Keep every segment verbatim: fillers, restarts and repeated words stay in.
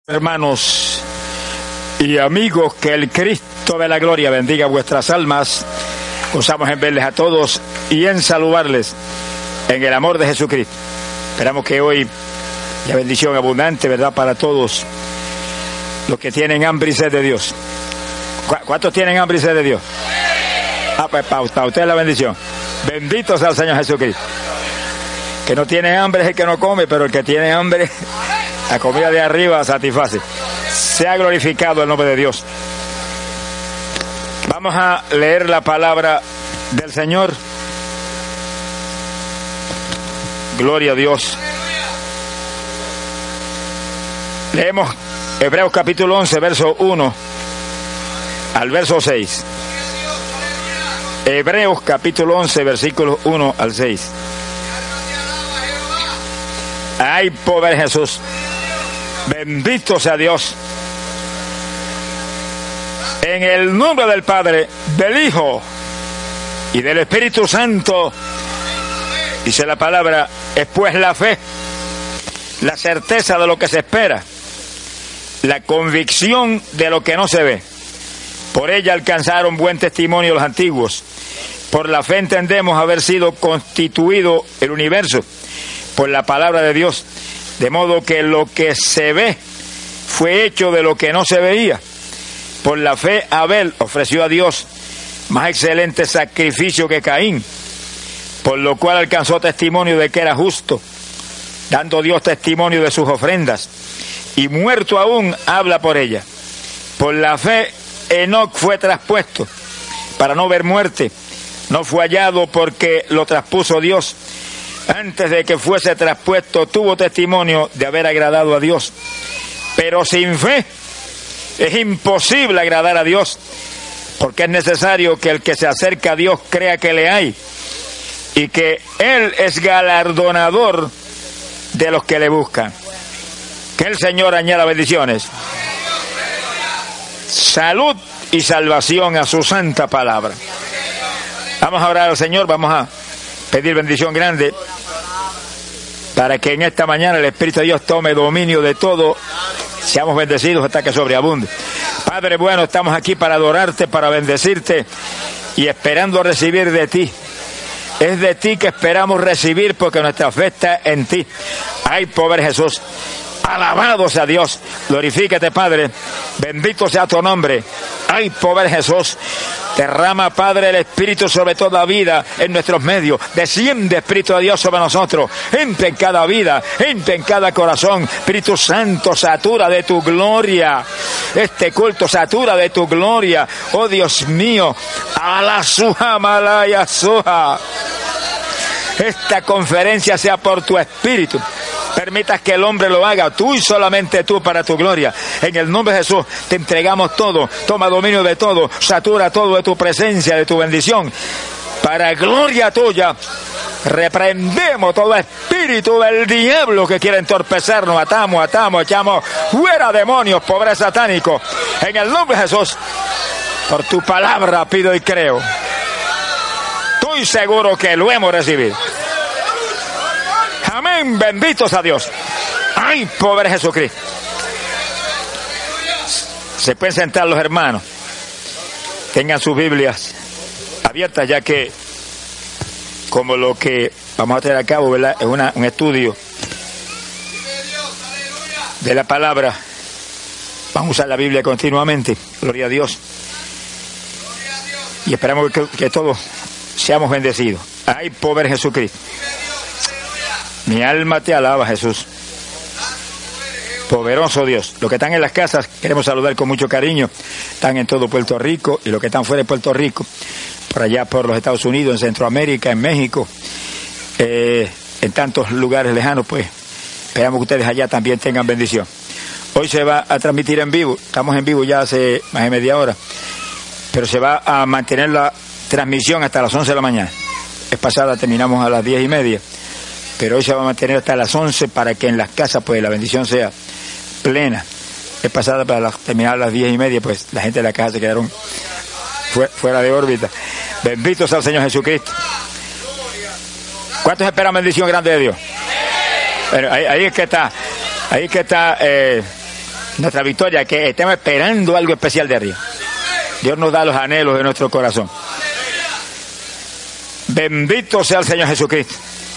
Hermanos y amigos, que el Cristo de la gloria bendiga vuestras almas. Gozamos en verles a todos y en saludarles en el amor de Jesucristo. Esperamos que hoy haya bendición abundante, ¿verdad?, para todos los que tienen hambre y sed de Dios. ¿Cuántos tienen hambre y sed de Dios? Ah, pues para usted la bendición. Bendito sea el Señor Jesucristo. Que no tiene hambre es el que no come, pero el que tiene hambre, la comida de arriba satisface. Sea glorificado el nombre de Dios. Vamos a leer la palabra del Señor. Gloria a Dios. Leemos Hebreos capítulo once, verso uno al verso seis. Hebreos capítulo once, versículos uno al seis. Ay, pobre Jesús. Bendito sea Dios. En el nombre del Padre, del Hijo y del Espíritu Santo, dice la palabra, es pues la fe, la certeza de lo que se espera, la convicción de lo que no se ve. Por ella alcanzaron buen testimonio los antiguos. Por la fe entendemos haber sido constituido el universo por la palabra de Dios, de modo que lo que se ve fue hecho de lo que no se veía. Por la fe Abel ofreció a Dios más excelente sacrificio que Caín, por lo cual alcanzó testimonio de que era justo, dando Dios testimonio de sus ofrendas, y muerto aún habla por ella. Por la fe Enoc fue traspuesto para no ver muerte, no fue hallado porque lo traspuso Dios. Antes de que fuese traspuesto, tuvo testimonio de haber agradado a Dios. Pero sin fe es imposible agradar a Dios, porque es necesario que el que se acerca a Dios crea que le hay y que Él es galardonador de los que le buscan. Que el Señor añada bendiciones, salud y salvación a su santa palabra. Vamos a orar al Señor, vamos a pedir bendición grande para que en esta mañana el Espíritu de Dios tome dominio de todo. Seamos bendecidos hasta que sobreabunde. Padre bueno, estamos aquí para adorarte, para bendecirte y esperando recibir de ti. Es de ti que esperamos recibir, porque nuestra fe está en ti. Ay, pobre Jesús. Alabado sea Dios. Glorifícate, Padre. Bendito sea tu nombre. Ay, pobre Jesús. Derrama, Padre, el Espíritu sobre toda vida en nuestros medios. Desciende, Espíritu de Dios, sobre nosotros. Entra en cada vida, entra en cada corazón. Espíritu Santo, satura de tu gloria este culto, satura de tu gloria. Oh Dios mío, a la suja malaya suja. Esta conferencia sea por tu Espíritu. Permitas que el hombre lo haga, tú y solamente tú, para tu gloria. En el nombre de Jesús te entregamos todo. Toma dominio de todo. Satura todo de tu presencia, de tu bendición. Para gloria tuya, reprendemos todo espíritu del diablo que quiere entorpecernos. Atamos, atamos, echamos fuera demonios, pobre satánico. En el nombre de Jesús, por tu palabra pido y creo. Estoy seguro que lo hemos recibido. Amén, benditos a Dios. Ay, pobre Jesucristo. Se pueden sentar los hermanos. Tengan sus Biblias abiertas, ya que como lo que vamos a tener a cabo, ¿verdad?, es una, un estudio de la palabra. Vamos a usar la Biblia continuamente. Gloria a Dios. Y esperamos que, que todos seamos bendecidos. Ay, pobre Jesucristo. Mi alma te alaba, Jesús. Poderoso Dios. Los que están en las casas, queremos saludar con mucho cariño. Están en todo Puerto Rico, y los que están fuera de Puerto Rico, por allá por los Estados Unidos, en Centroamérica, en México, eh, en tantos lugares lejanos, pues esperamos que ustedes allá también tengan bendición. Hoy se va a transmitir en vivo. Estamos en vivo ya hace más de media hora, pero se va a mantener la transmisión hasta las once de la mañana. Es pasada, terminamos a las diez y media. Pero hoy se va a mantener hasta las once para que en las casas pues la bendición sea plena. Es pasada para la, terminar a las diez y media, pues la gente de la casa se quedaron fu fuera de órbita. Bendito sea el Señor Jesucristo. ¿Cuántos esperan bendición grande de Dios? Bueno, ahí, ahí es que está, ahí es que está eh, nuestra victoria, que estemos esperando algo especial de arriba. Dios nos da los anhelos de nuestro corazón. Bendito sea el Señor Jesucristo.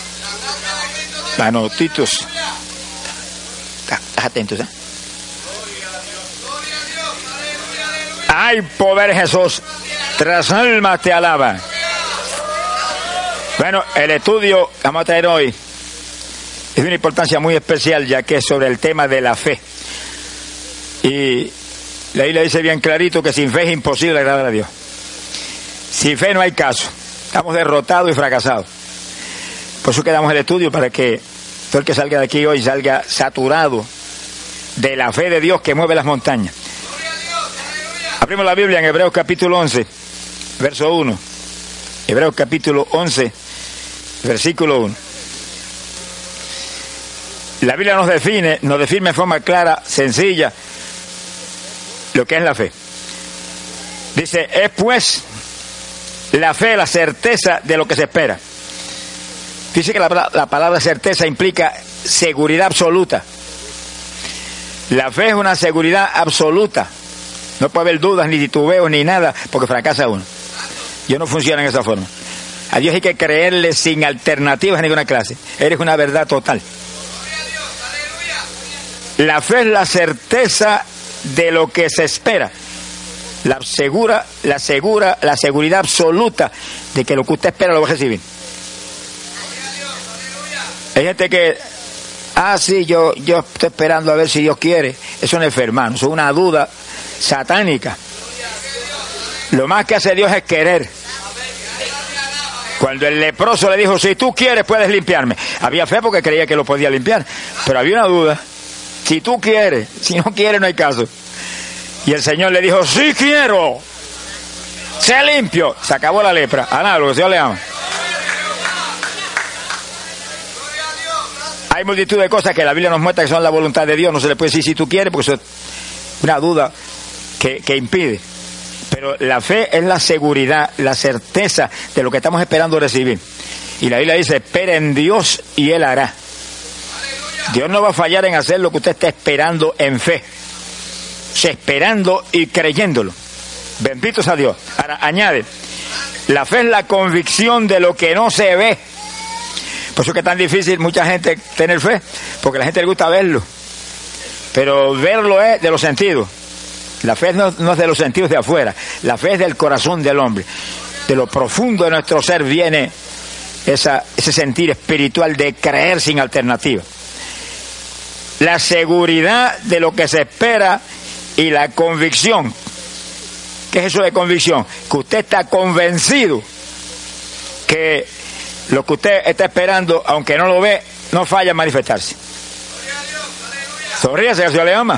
Manotitos. Estás atentos, ¿eh? Hay poder en Jesús. Tras almas te alaban. Bueno, el estudio que vamos a traer hoy es de una importancia muy especial, ya que es sobre el tema de la fe. Y la Biblia dice bien clarito que sin fe es imposible agradar a Dios. Sin fe no hay caso. Estamos derrotados y fracasados. Por eso quedamos el estudio, para que todo el que salga de aquí hoy salga saturado de la fe de Dios que mueve las montañas. Abrimos la Biblia en Hebreos capítulo once, verso uno. Hebreos capítulo once, versículo uno. La Biblia nos define, nos define de forma clara, sencilla, lo que es la fe. Dice, es pues la fe la certeza de lo que se espera. Dice que la, la palabra certeza implica seguridad absoluta. La fe es una seguridad absoluta. No puede haber dudas, ni titubeos, ni nada, porque fracasa uno. Dios no funciona en esa forma. A Dios hay que creerle sin alternativas de ninguna clase. Eres una verdad total. La fe es la certeza de lo que se espera. La segura, la segura, la seguridad absoluta de que lo que usted espera lo va a recibir. Hay gente que, ah, sí, yo, yo estoy esperando a ver si Dios quiere. Eso no es fe, hermano, eso es una duda satánica. Lo más que hace Dios es querer. Cuando el leproso le dijo, si tú quieres puedes limpiarme, había fe porque creía que lo podía limpiar, pero había una duda. Si tú quieres, si no quieres no hay caso. Y el Señor le dijo, sí quiero, sé limpio. Se acabó la lepra. Análogo, que Dios le ama. Hay multitud de cosas que la Biblia nos muestra que son la voluntad de Dios. No se le puede decir si tú quieres, porque eso es una duda que, que impide. Pero la fe es la seguridad, la certeza de lo que estamos esperando recibir. Y la Biblia dice, espera en Dios y Él hará. Dios no va a fallar en hacer lo que usted está esperando en fe. O sea, esperando y creyéndolo. Bendito sea Dios. Ahora, añade, la fe es la convicción de lo que no se ve. Por eso es que es tan difícil mucha gente tener fe, porque a la gente le gusta verlo. Pero verlo es de los sentidos. La fe no, no es de los sentidos de afuera, la fe es del corazón del hombre. De lo profundo de nuestro ser viene esa, ese sentir espiritual de creer sin alternativa. La seguridad de lo que se espera y la convicción. ¿Qué es eso de convicción? Que usted está convencido que lo que usted está esperando, aunque no lo ve, no falla en manifestarse. Sonríase, que el Señor le ama.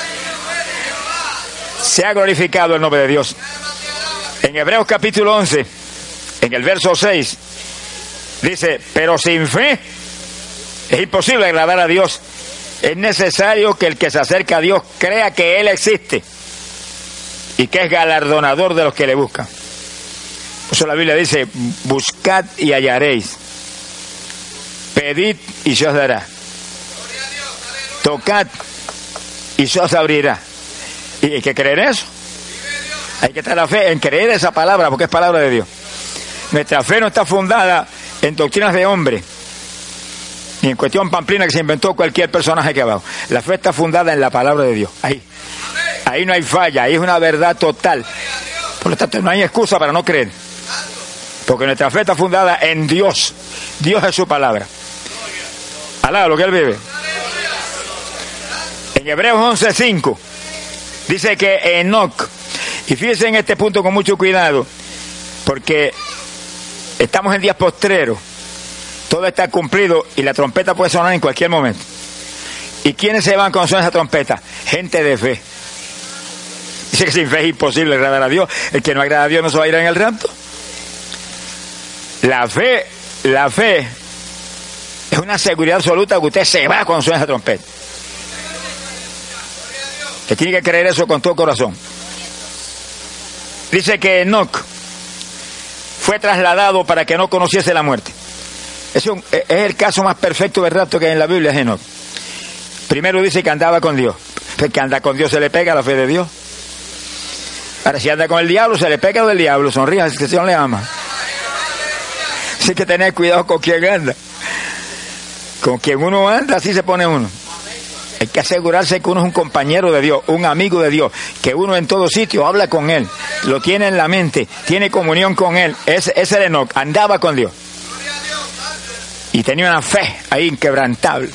Se ha glorificado el nombre de Dios. En Hebreos capítulo once, en el verso seis, dice, pero sin fe es imposible agradar a Dios. Es necesario que el que se acerca a Dios crea que Él existe y que es galardonador de los que le buscan. Por eso la Biblia dice, buscad y hallaréis, pedid y se os dará, tocad y se os abrirá. Y hay que creer eso. Hay que estar la fe en creer esa palabra, porque es palabra de Dios. Nuestra fe no está fundada en doctrinas de hombre, ni en cuestión pamplina que se inventó cualquier personaje aquí abajo. La fe está fundada en la palabra de Dios. Ahí. Ahí no hay falla, ahí es una verdad total. Por lo tanto, no hay excusa para no creer. Porque nuestra fe está fundada en Dios. Dios es su palabra. Alá lo que Él vive. En Hebreos once cinco dice que Enoc, y fíjense en este punto con mucho cuidado, porque estamos en días postreros, todo está cumplido y la trompeta puede sonar en cualquier momento. ¿Y quiénes se van cuando suena esa trompeta? Gente de fe. Dice que sin fe es imposible agradar a Dios. El que no agrada a Dios no se va a ir en el rapto. La fe, la fe es una seguridad absoluta que usted se va cuando suena esa trompeta. Que tiene que creer eso con todo corazón. Dice que Enoc fue trasladado para que no conociese la muerte. Es, un, es el caso más perfecto de rapto que hay en la Biblia, es Enoc. Primero dice que andaba con Dios. Porque anda con Dios se le pega la fe de Dios. Ahora, si anda con el diablo, se le pega lo del diablo. Sonríe, es que el Señor le ama. Así que tener cuidado con quien anda. Con quien uno anda, así se pone uno. Hay que asegurarse que uno es un compañero de Dios, un amigo de Dios, que uno en todo sitio habla con Él, lo tiene en la mente, tiene comunión con Él. Ese, ese era Enoc, andaba con Dios. Y tenía una fe ahí inquebrantable.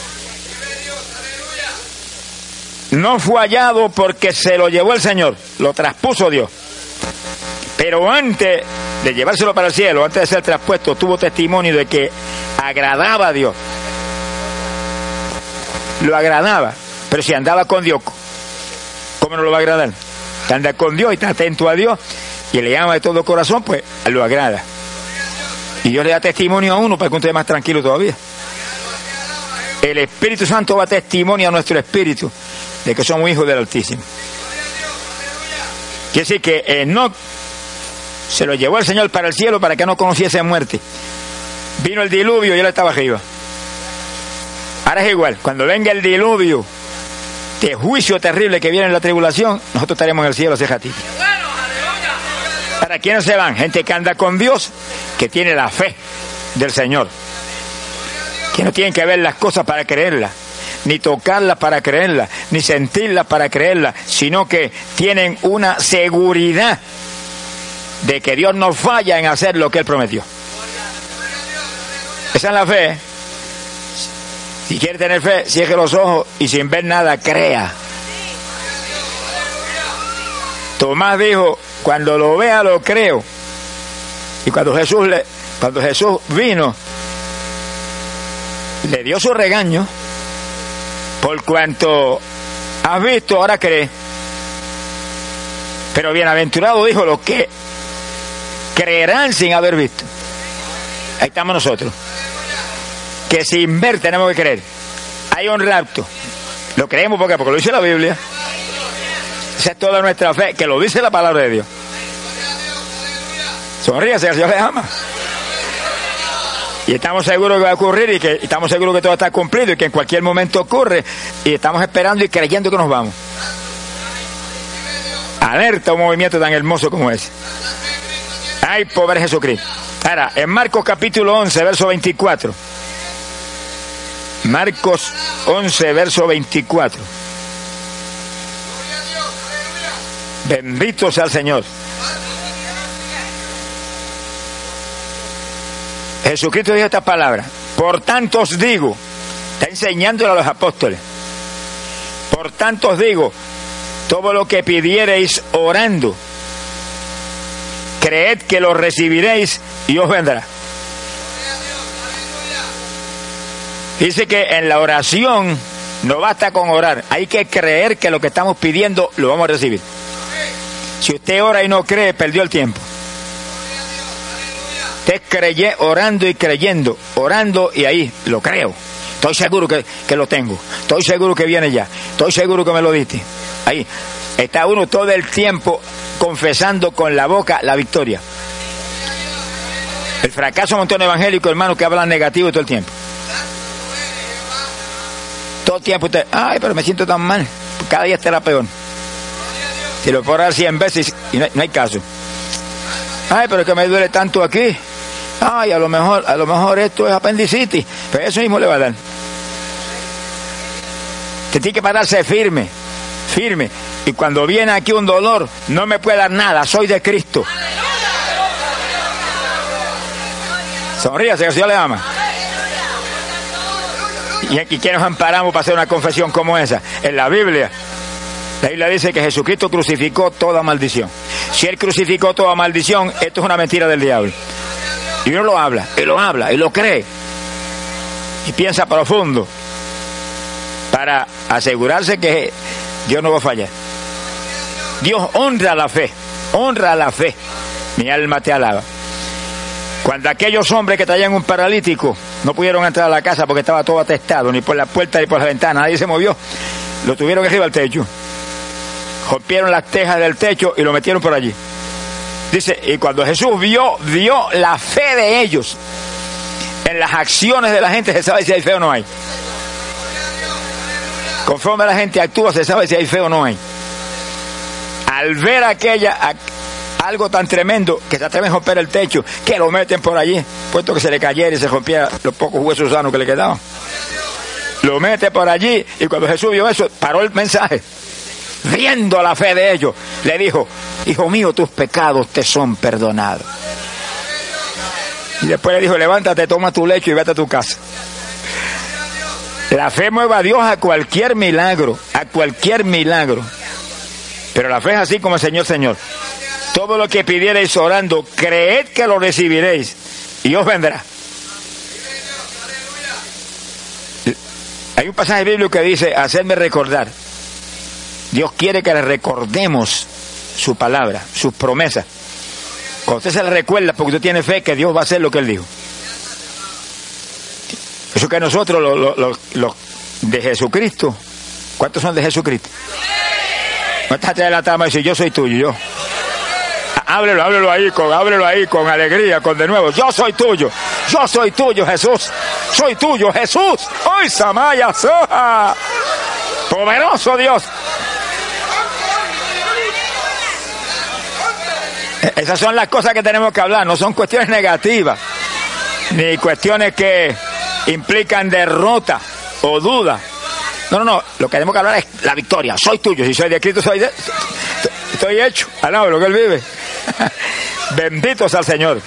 No fue hallado porque se lo llevó el Señor, lo traspuso Dios. Pero antes de llevárselo para el cielo, antes de ser traspuesto, tuvo testimonio de que agradaba a Dios. Lo agradaba, pero si andaba con Dios, ¿cómo no lo va a agradar? Si anda con Dios y está atento a Dios y le llama de todo corazón, pues lo agrada. Y Dios le da testimonio a uno para que uno esté más tranquilo todavía. El Espíritu Santo va a testimonio a nuestro espíritu de que somos hijos del Altísimo. Quiere decir que Enoc se lo llevó el Señor para el cielo para que no conociese muerte. Vino el diluvio y él estaba arriba. Ahora es igual, cuando venga el diluvio de juicio terrible que viene en la tribulación, nosotros estaremos en el cielo hace ratito. ¿Para quiénes se van? Gente que anda con Dios, que tiene la fe del Señor, que no tienen que ver las cosas para creerlas, ni tocarlas para creerlas, ni sentirlas para creerlas, sino que tienen una seguridad de que Dios no falla en hacer lo que Él prometió. Esa es la fe, ¿eh? Si quiere tener fe, cierre los ojos y sin ver nada, crea. Tomás dijo, cuando lo vea lo creo. Y cuando Jesús le, cuando Jesús vino, le dio su regaño. Por cuanto has visto, ahora cree. Pero bienaventurado dijo los que creerán sin haber visto. Ahí estamos nosotros. Que sin ver tenemos que creer. Hay un rapto. Lo creemos porque, porque lo dice la Biblia. Esa es toda nuestra fe, que lo dice la palabra de Dios. Sonríase, el Señor le ama. Y estamos seguros que va a ocurrir y que y estamos seguros que todo está cumplido y que en cualquier momento ocurre. Y estamos esperando y creyendo que nos vamos. Alerta un movimiento tan hermoso como ese. Ay, pobre Jesucristo. Ahora, en Marcos capítulo once, verso veinticuatro. Marcos once, verso veinticuatro. Bendito sea el Señor. Jesucristo dijo estas palabras: por tanto os digo, está enseñándole a los apóstoles, por tanto os digo, todo lo que pidiereis orando, creed que lo recibiréis y os vendrá. Dice que en la oración no basta con orar, hay que creer que lo que estamos pidiendo lo vamos a recibir. Si usted ora y no cree, perdió el tiempo. Usted creye orando y creyendo, orando y ahí lo creo. Estoy seguro que, que lo tengo, estoy seguro que viene ya, estoy seguro que me lo diste. Ahí está uno todo el tiempo confesando con la boca la victoria. El fracaso de un montón evangélico, hermano, que hablan negativo todo el tiempo. Todo el tiempo usted, ay, pero me siento tan mal, cada día estará peor. Si lo puedo orar cien veces y no hay, no hay caso. Ay, pero es que me duele tanto aquí. Ay, a lo mejor, a lo mejor esto es apendicitis, pero eso mismo le va a dar. Usted tiene que pararse firme, firme. Y cuando viene aquí un dolor, no me puede dar nada, soy de Cristo. Sonríase, que el Señor le ama. ¿Y aquí quién nos amparamos para hacer una confesión como esa? En la Biblia. La Biblia dice que Jesucristo crucificó toda maldición. Si Él crucificó toda maldición, esto es una mentira del diablo. Y uno lo habla, y lo habla, y lo cree. Y piensa profundo para asegurarse que Dios no va a fallar. Dios honra la fe, honra la fe. Mi alma te alaba. Cuando aquellos hombres que traían un paralítico no pudieron entrar a la casa porque estaba todo atestado, ni por la puerta ni por la ventana, nadie se movió, lo tuvieron arriba del techo. Rompieron las tejas del techo y lo metieron por allí. Dice, y cuando Jesús vio, vio la fe de ellos en las acciones de la gente, se sabe si hay fe o no hay. Conforme la gente actúa, se sabe si hay fe o no hay. Al ver aquella, a, algo tan tremendo, que se atreven a romper el techo, que lo meten por allí, puesto que se le cayera y se rompía los pocos huesos sanos que le quedaban. Lo mete por allí, y cuando Jesús vio eso, paró el mensaje. Viendo la fe de ellos, le dijo: hijo mío, tus pecados te son perdonados. Y después le dijo: levántate, toma tu lecho y vete a tu casa. La fe mueve a Dios a cualquier milagro, a cualquier milagro. Pero la fe es así como el Señor, Señor. Todo lo que pidierais orando, creed que lo recibiréis y os vendrá. Hay un pasaje bíblico que dice: hacedme recordar. Dios quiere que le recordemos su palabra, sus promesas. Cuando usted se le recuerda, porque usted tiene fe que Dios va a hacer lo que Él dijo. Eso que nosotros, los, los, los, los de Jesucristo, ¿cuántos son de Jesucristo? No estás atrás de la tama y dice: yo soy tuyo, yo. Háblelo, háblelo ahí, con, háblelo ahí con alegría, con de nuevo: yo soy tuyo, yo soy tuyo, Jesús, soy tuyo, Jesús. ¡Hoy Samaya Soja! Poderoso Dios. Esas son las cosas que tenemos que hablar, no son cuestiones negativas, ni cuestiones que implican derrota o duda. No, no, no, lo que tenemos que hablar es la victoria. Soy tuyo, si soy de Cristo, soy de... estoy hecho, alabo lo que Él vive. Bendito sea el Señor.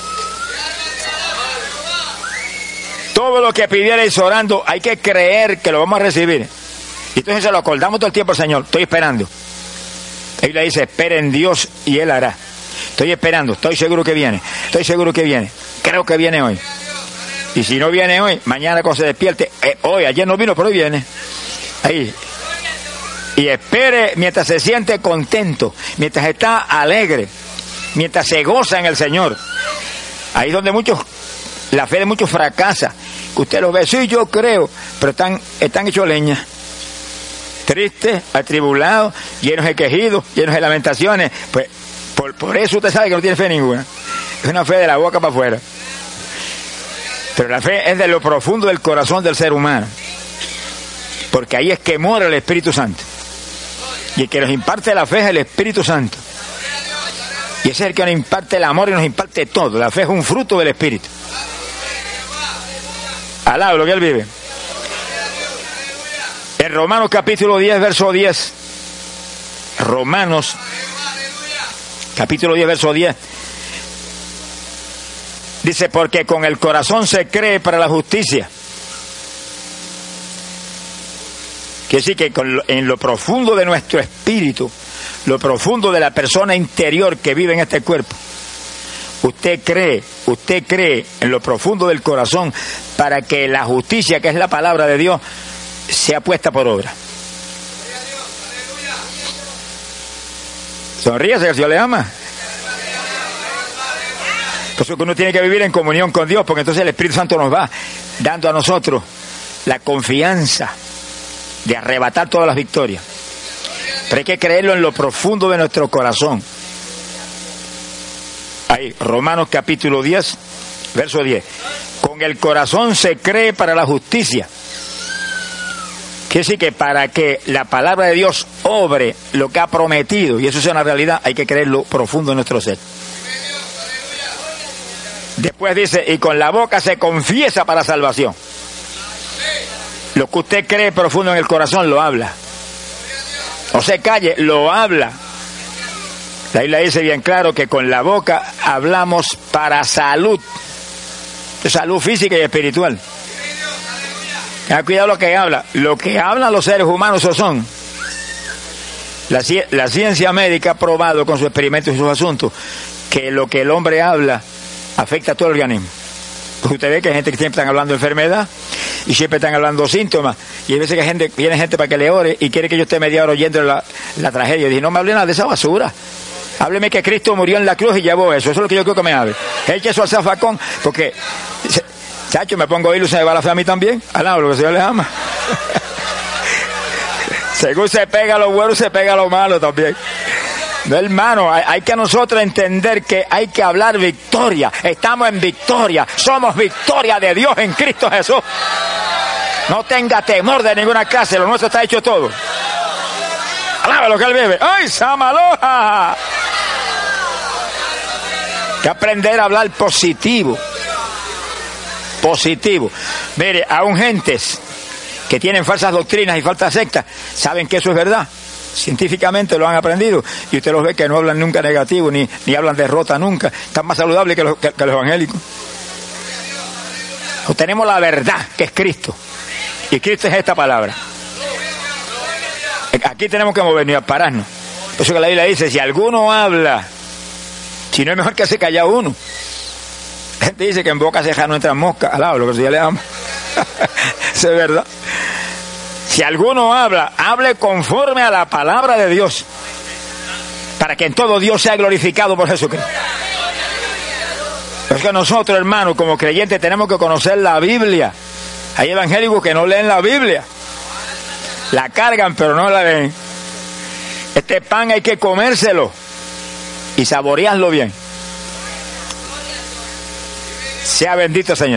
Todo lo que pidierais orando, hay que creer que lo vamos a recibir. Y entonces se lo acordamos todo el tiempo al Señor: estoy esperando. Él le dice: espera en Dios y Él hará. Estoy esperando, estoy seguro que viene, estoy seguro que viene, creo que viene hoy. Y si no viene hoy, mañana cuando se despierte, eh, hoy, ayer no vino, pero hoy viene. Ahí. Y espere mientras se siente contento, mientras está alegre, mientras se goza en el Señor. Ahí es donde muchos, la fe de muchos fracasa. Que usted los ve: sí, yo creo, pero están, están hechos leña. Tristes, atribulados, llenos de quejidos, llenos de lamentaciones. Pues por, por eso usted sabe que no tiene fe ninguna. Es una fe de la boca para afuera. Pero la fe es de lo profundo del corazón del ser humano. Porque ahí es que mora el Espíritu Santo. Y el que nos imparte la fe es el Espíritu Santo. Y ese es el que nos imparte el amor y nos imparte todo. La fe es un fruto del Espíritu. Alaba lo que Él vive. En Romanos capítulo diez, verso diez. Romanos capítulo diez, verso diez. Dice: porque con el corazón se cree para la justicia. Quiere decir que con lo, en lo profundo de nuestro espíritu, lo profundo de la persona interior que vive en este cuerpo, usted cree, usted cree en lo profundo del corazón para que la justicia, que es la palabra de Dios, sea puesta por obra. Sonríase, que el Señor le ama. Por eso que uno tiene que vivir en comunión con Dios, porque entonces el Espíritu Santo nos va dando a nosotros la confianza de arrebatar todas las victorias. Pero hay que creerlo en lo profundo de nuestro corazón. Ahí, Romanos capítulo diez, verso diez. Con el corazón se cree para la justicia. Quiere decir que para que la palabra de Dios obre lo que ha prometido, y eso sea una realidad, hay que creerlo profundo en nuestro ser. Después dice: y con la boca se confiesa para salvación. Lo que usted cree profundo en el corazón lo habla. No se calle, lo habla. La Biblia dice bien claro que con la boca hablamos para salud. Salud física y espiritual. Tenga cuidado lo que habla. Lo que hablan los seres humanos eso son. La, la ciencia médica ha probado con sus experimentos y sus asuntos que lo que el hombre habla afecta a todo el organismo. Pues usted ve que hay gente que siempre están hablando de enfermedad y siempre están hablando de síntomas, y hay veces que gente, viene gente para que le ore y quiere que yo esté media hora oyendo la, la tragedia. Y dije: no me hable nada de esa basura, hábleme que Cristo murió en la cruz y llevó eso. Eso es lo que yo creo que me hable. Eche eso al zafacón, porque chacho, me pongo a oírlo, se me va la fe a mí también. Alaba lo que el Señor le ama. Según se pega lo bueno, se pega lo malo también. No, hermano, hay, hay que nosotros entender que hay que hablar victoria. Estamos en victoria. Somos victoria de Dios en Cristo Jesús. No tenga temor de ninguna clase, lo nuestro está hecho todo. Alaba lo que él vive. ¡Ay, Samaloja! Que aprender a hablar positivo. Positivo. Mire, aún gentes que tienen falsas doctrinas y falsas sectas, saben que eso es verdad. Científicamente lo han aprendido. Y usted los ve que no hablan nunca negativo, ni, ni hablan derrota nunca. Están más saludables que los, que, que los evangélicos. Tenemos la verdad, que es Cristo. Y Cristo es esta palabra. Aquí tenemos que movernos y pararnos. Por eso que la Biblia dice, si alguno habla, si no es mejor que se calla uno. La gente dice que en boca ceja no entran moscas. Alaba lo que se le llama. Eso es verdad. Si alguno habla, hable conforme a la palabra de Dios, para que en todo Dios sea glorificado por Jesucristo. Es que nosotros, hermanos, como creyentes, tenemos que conocer la Biblia. Hay evangélicos que no leen la Biblia. La cargan, pero no la leen. Este pan hay que comérselo y saborearlo bien. Sea bendito, Señor.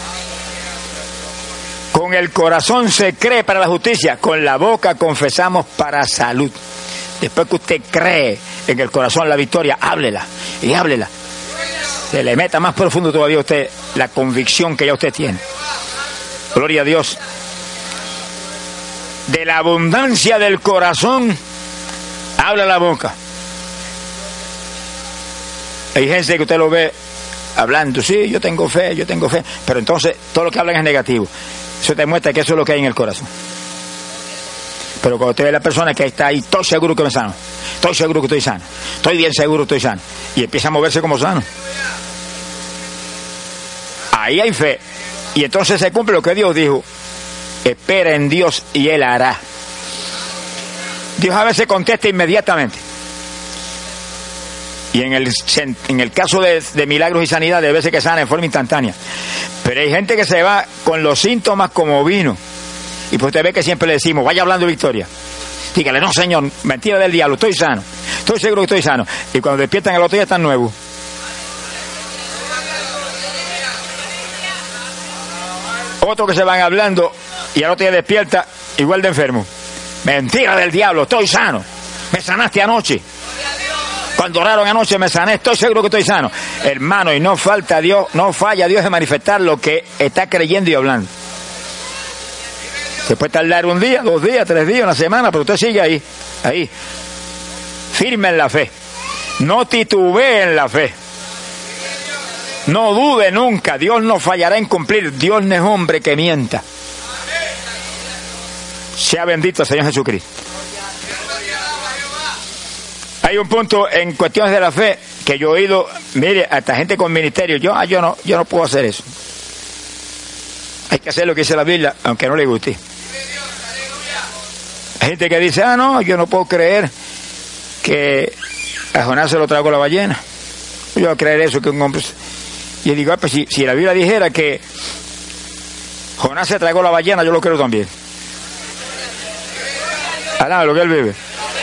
Con el corazón se cree para la justicia, con la boca confesamos para salud. Después que usted cree en el corazón la victoria, háblela y háblela. Se le meta más profundo todavía a usted la convicción que ya usted tiene. Gloria a Dios. De la abundancia del corazón habla la boca. Hay gente que usted lo ve hablando, sí, yo tengo fe, yo tengo fe, pero entonces todo lo que hablan es negativo. Eso te muestra que eso es lo que hay en el corazón. Pero cuando usted ve a la persona que está ahí, estoy seguro que me sano, estoy seguro que estoy sano, estoy bien seguro que estoy sano, y empieza a moverse como sano, ahí hay fe. Y entonces se cumple lo que Dios dijo: espera en Dios y Él hará. Dios a veces contesta inmediatamente. Y en el, en el caso de, de milagros y sanidad, de veces que sana en forma instantánea. Pero hay gente que se va con los síntomas como vino. Y pues usted ve que siempre le decimos, vaya hablando de victoria. Dígale, no señor, mentira del diablo, estoy sano. Estoy seguro que estoy sano. Y cuando despiertan el otro día están nuevos. Otros que se van hablando y al otro día despierta igual de enfermo. Mentira del diablo, estoy sano. Me sanaste anoche. Cuando oraron anoche me sané, estoy seguro que estoy sano. Hermano, y no falta Dios, no falla Dios de manifestar lo que está creyendo y hablando. Se puede tardar un día, dos días, tres días, una semana, pero usted sigue ahí, ahí, firme en la fe. No titubee en la fe. No dude nunca, Dios no fallará en cumplir. Dios no es hombre que mienta. Sea bendito el Señor Jesucristo. Hay un punto en cuestiones de la fe que yo he oído, mire, hasta gente con ministerio, yo, ah, yo no, yo no puedo hacer eso. Hay que hacer lo que dice la Biblia, aunque no le guste. Hay gente que dice, ah, no, yo no puedo creer que a Jonás se lo tragó la ballena. Yo voy a creer eso que un hombre... Y yo digo, ah, pues si, si la Biblia dijera que Jonás se tragó la ballena, yo lo creo también. Alaba lo que él vive.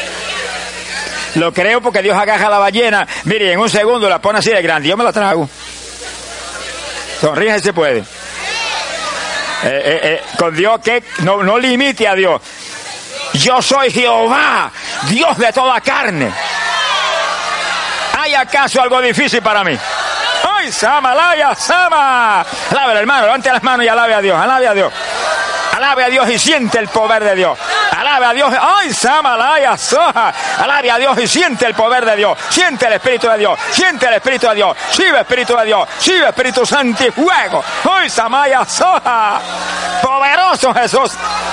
Lo creo porque Dios agaja la ballena, mire, en un segundo la pone así de grande, yo me la trago. Sonríe si se puede. Eh, eh, eh, con Dios, que no, no limite a Dios. Yo soy Jehová, Dios de toda carne. ¿Hay acaso algo difícil para mí? ¡Ay, Sama, Laya, Sama! Alabe, hermano, levante las manos y alabe a Dios, alabe a Dios. Alabe a Dios y siente el poder de Dios. Alabe a Dios. ¡Ay, Samalaya, Soja! Alabe a Dios y siente el poder de Dios. Siente el Espíritu de Dios. Siente el Espíritu de Dios. Sigue Espíritu de Dios. Sigue Espíritu Santo y fuego. ¡Ay, Samaya, Soja! Poderoso Jesús.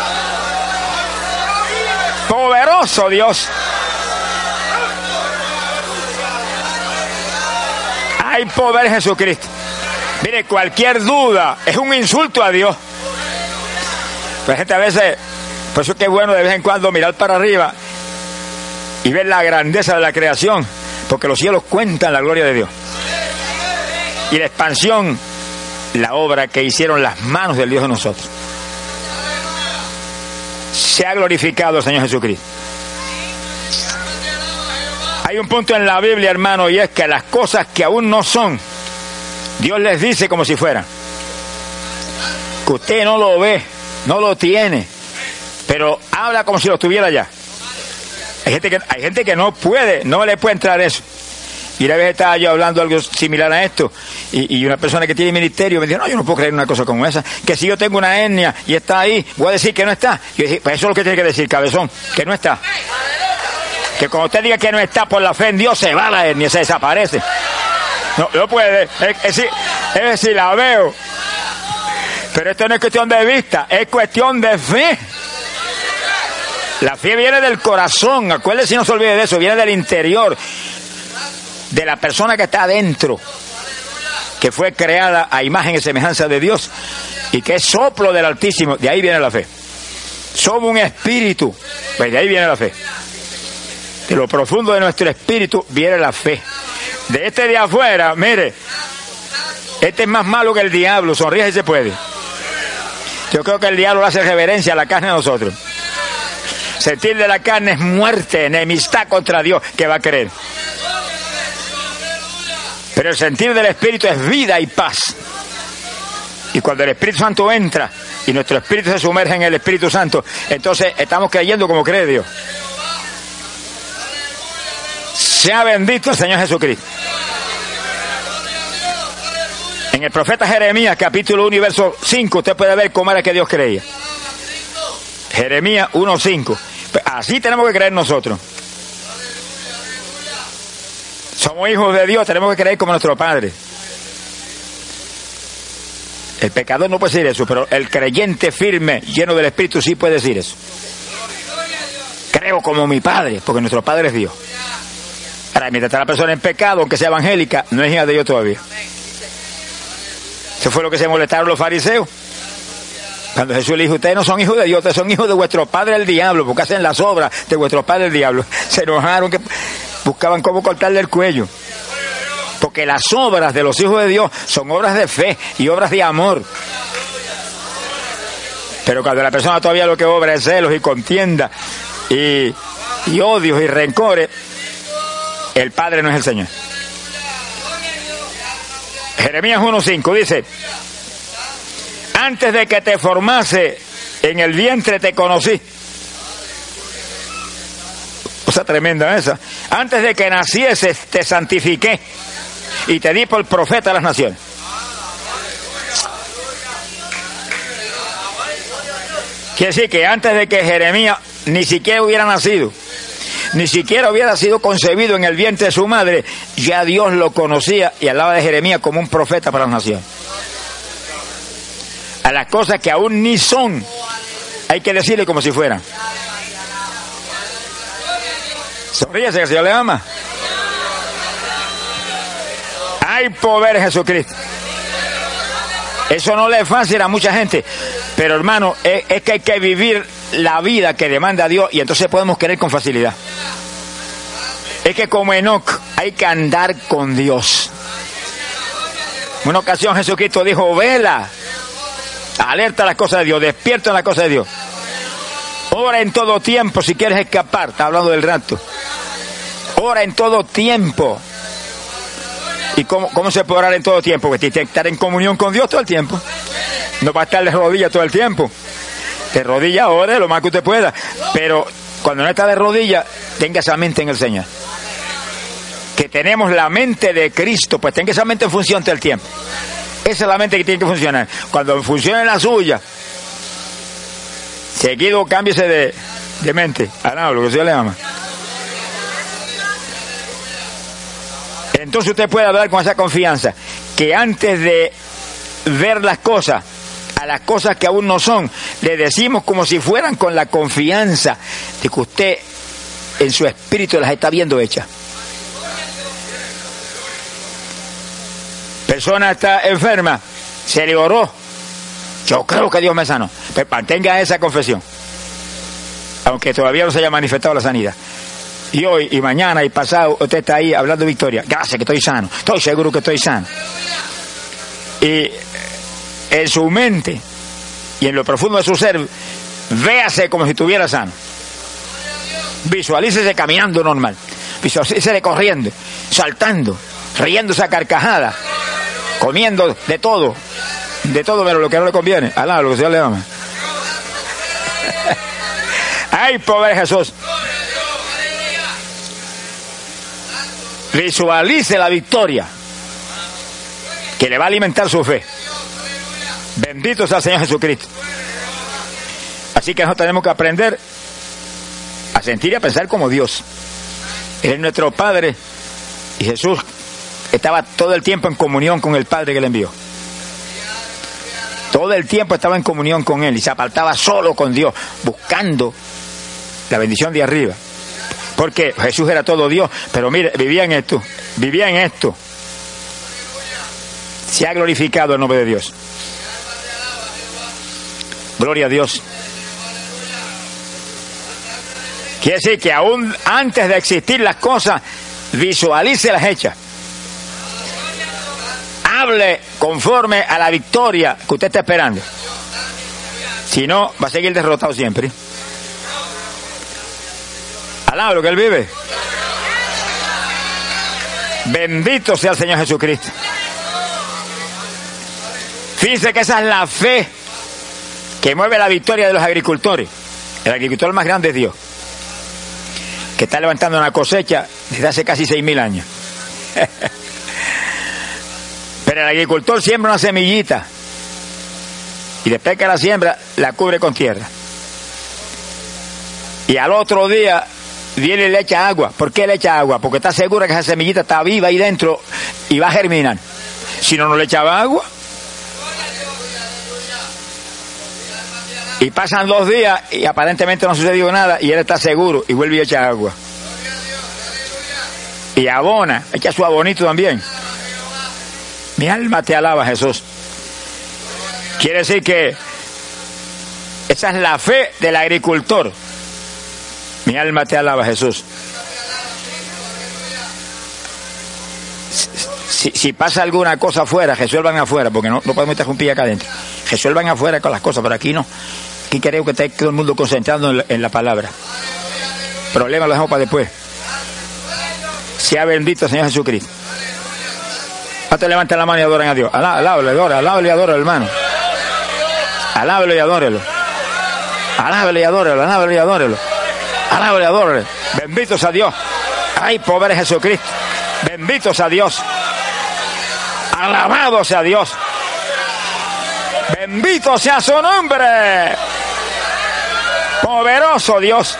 Poderoso Dios. Hay poder en Jesucristo. Mire, cualquier duda es un insulto a Dios. Pues gente a veces, por eso es que es bueno de vez en cuando mirar para arriba y ver la grandeza de la creación, porque los cielos cuentan la gloria de Dios. Y la expansión, la obra que hicieron las manos del Dios de nosotros. Se ha glorificado el Señor Jesucristo. Hay un punto en la Biblia, hermano, y es que las cosas que aún no son, Dios les dice como si fueran. Que usted no lo ve, no lo tiene, pero habla como si lo tuviera ya. Hay gente que, hay gente que no puede, no le puede entrar eso. Y una vez estaba yo hablando algo similar a esto, y, y una persona que tiene ministerio me dijo, no, yo no puedo creer en una cosa como esa, que si yo tengo una hernia y está ahí, voy a decir que no está. Yo dije, pues eso es lo que tiene que decir, cabezón, que no está. Que cuando usted diga que no está por la fe en Dios, se va la hernia, se desaparece. No, no puede, es, es, es decir, la veo. Pero esto no es cuestión de vista, es cuestión de fe. La fe viene del corazón, acuérdese y no se olvide de eso, viene del interior, de la persona que está adentro, que fue creada a imagen y semejanza de Dios, y que es soplo del Altísimo, de ahí viene la fe. Somos un espíritu, pues de ahí viene la fe. De lo profundo de nuestro espíritu viene la fe. De este de afuera, mire, este es más malo que el diablo, sonríe si se puede. Yo creo que el diablo le hace reverencia a la carne de nosotros. Sentir de la carne es muerte, enemistad contra Dios, que va a creer. Pero el sentir del Espíritu es vida y paz. Y cuando el Espíritu Santo entra y nuestro espíritu se sumerge en el Espíritu Santo, entonces estamos creyendo como cree Dios. Sea bendito el Señor Jesucristo. En el profeta Jeremías, capítulo uno y verso cinco, usted puede ver cómo era que Dios creía. Jeremías uno cinco. Así tenemos que creer nosotros. Somos hijos de Dios, tenemos que creer como nuestro Padre. El pecador no puede decir eso, pero el creyente firme, lleno del Espíritu, sí puede decir eso. Creo como mi Padre, porque nuestro Padre es Dios. Ahora, mientras está la persona en pecado, aunque sea evangélica, no es hija de Dios todavía. Eso fue lo que se molestaron los fariseos. Cuando Jesús le dijo, ustedes no son hijos de Dios, ustedes son hijos de vuestro padre el diablo, porque hacen las obras de vuestro padre el diablo. Se enojaron, que buscaban cómo cortarle el cuello. Porque las obras de los hijos de Dios son obras de fe y obras de amor. Pero cuando la persona todavía lo que obra es celos y contienda y, y odios y rencores, el Padre no es el Señor. Jeremías uno cinco dice, antes de que te formase en el vientre te conocí. Cosa tremenda esa. Antes de que nacieses te santifiqué y te di por profeta a las naciones. Quiere decir que antes de que Jeremías ni siquiera hubiera nacido, ni siquiera hubiera sido concebido en el vientre de su madre, ya Dios lo conocía y hablaba de Jeremías como un profeta para las naciones. A las cosas que aún ni son, hay que decirle como si fueran. Sonríese que el Señor le ama. Hay poder en Jesucristo. Eso no le es fácil a mucha gente, pero hermano, es, es que hay que vivir la vida que demanda Dios y entonces podemos creer con facilidad. Es que como Enoc hay que andar con Dios. En una ocasión Jesucristo dijo, vela, alerta a las cosas de Dios, despierta a las cosas de Dios. Ora en todo tiempo si quieres escapar, está hablando del rapto. Ora en todo tiempo. ¿Y cómo, cómo se puede orar en todo tiempo? Porque tienes que estar en comunión con Dios todo el tiempo. No va a estar de rodillas todo el tiempo. De rodillas ore lo más que usted pueda. Pero cuando no está de rodillas, tenga esa mente en el Señor. Que tenemos la mente de Cristo, pues tenga esa mente en función todo el tiempo. Esa es la mente que tiene que funcionar. Cuando funcione la suya, seguido cámbiese de, de mente. Ah, lo que se le llama. Entonces usted puede hablar con esa confianza, que antes de ver las cosas, a las cosas que aún no son, le decimos como si fueran con la confianza de que usted en su espíritu las está viendo hechas. Persona está enferma, se le oró, yo creo que Dios me sanó. Pero mantenga esa confesión, aunque todavía no se haya manifestado la sanidad. Y hoy, y mañana, y pasado, usted está ahí hablando de victoria. Gracias que estoy sano, estoy seguro que estoy sano. Y en su mente y en lo profundo de su ser, véase como si estuviera sano. Visualícese caminando normal, visualícese corriendo, saltando, riéndose a carcajadas, comiendo de todo, de todo menos lo que no le conviene. Alá, lo que se le llama. ¡Ay, pobre Jesús! Visualice la victoria que le va a alimentar su fe. Bendito sea el Señor Jesucristo. Así que nosotros tenemos que aprender a sentir y a pensar como Dios. Él es nuestro Padre y Jesús estaba todo el tiempo en comunión con el Padre que le envió. Todo el tiempo estaba en comunión con Él y se apartaba solo con Dios, buscando la bendición de arriba. Porque Jesús era todo Dios, pero mire, vivía en esto, vivía en esto. Se ha glorificado el nombre de Dios. Gloria a Dios. Quiere decir que aún antes de existir las cosas, visualice las hechas. Hable conforme a la victoria que usted está esperando. Si no, va a seguir derrotado siempre. Alaba lo que Él vive. Bendito sea el Señor Jesucristo. Fíjense que esa es la fe que mueve la victoria de los agricultores. El agricultor más grande es Dios, que está levantando una cosecha desde hace casi seis mil años. Pero el agricultor siembra una semillita y después que la siembra, la cubre con tierra. Y al otro día viene y le echa agua. ¿Por qué le echa agua? Porque está segura que esa semillita está viva ahí dentro y va a germinar. Si no, no le echaba agua. Y pasan dos días y aparentemente no sucedió nada y él está seguro y vuelve y echa agua. Y abona, echa su abonito también. Mi alma te alaba, Jesús. Quiere decir que esa es la fe del agricultor. Mi alma te alaba, Jesús. Si, si pasa alguna cosa afuera, resuelvan afuera, porque no, no podemos interrumpir acá adentro. Resuelvan afuera con las cosas, pero aquí no. Aquí queremos que esté todo el mundo concentrado en la, en la palabra. Problema lo dejamos para después. Sea bendito el Señor Jesucristo. Hasta levanten la mano y adoren a Dios. Alábalo, adora, alábalo y adóralo, hermano. Alábalo y adórelo. Alábalo y adórelo, alábalo y adórelo. Alábalo y adórelo. Bendito sea Dios. Ay, pobre Jesucristo. Bendito sea Dios. Alabado sea Dios. Bendito sea su nombre. Poderoso Dios.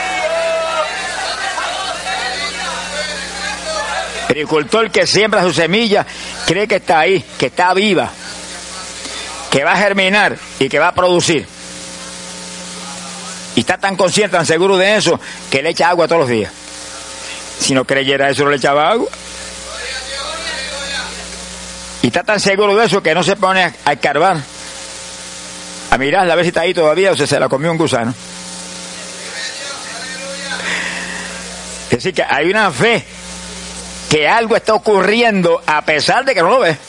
El agricultor que siembra su semilla cree que está ahí, que está viva, que va a germinar y que va a producir. Y está tan consciente, tan seguro de eso, que le echa agua todos los días. Si no creyera eso, no le echaba agua. Y está tan seguro de eso que no se pone a, a escarbar, a mirarla a ver si está ahí todavía o si se la comió un gusano. Es decir, que hay una fe que algo está ocurriendo a pesar de que no lo ve.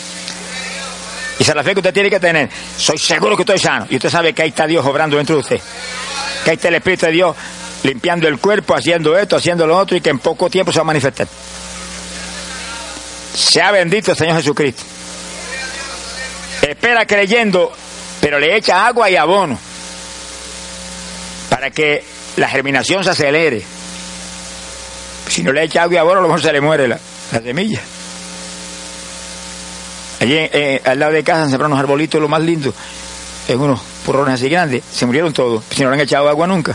Y esa es la fe que usted tiene que tener. Soy seguro que estoy sano. Y usted sabe que ahí está Dios obrando dentro de usted. Que ahí está el Espíritu de Dios limpiando el cuerpo, haciendo esto, haciendo lo otro, y que en poco tiempo se va a manifestar. Sea bendito el Señor Jesucristo. Espera creyendo, pero le echa agua y abono para que la germinación se acelere. Si no le echa agua y abono, a lo mejor se le muere la, la semilla. Allí eh, al lado de casa han sembrado unos arbolitos, lo más lindo, en unos porrones así grandes, se murieron todos, si no le han echado agua nunca.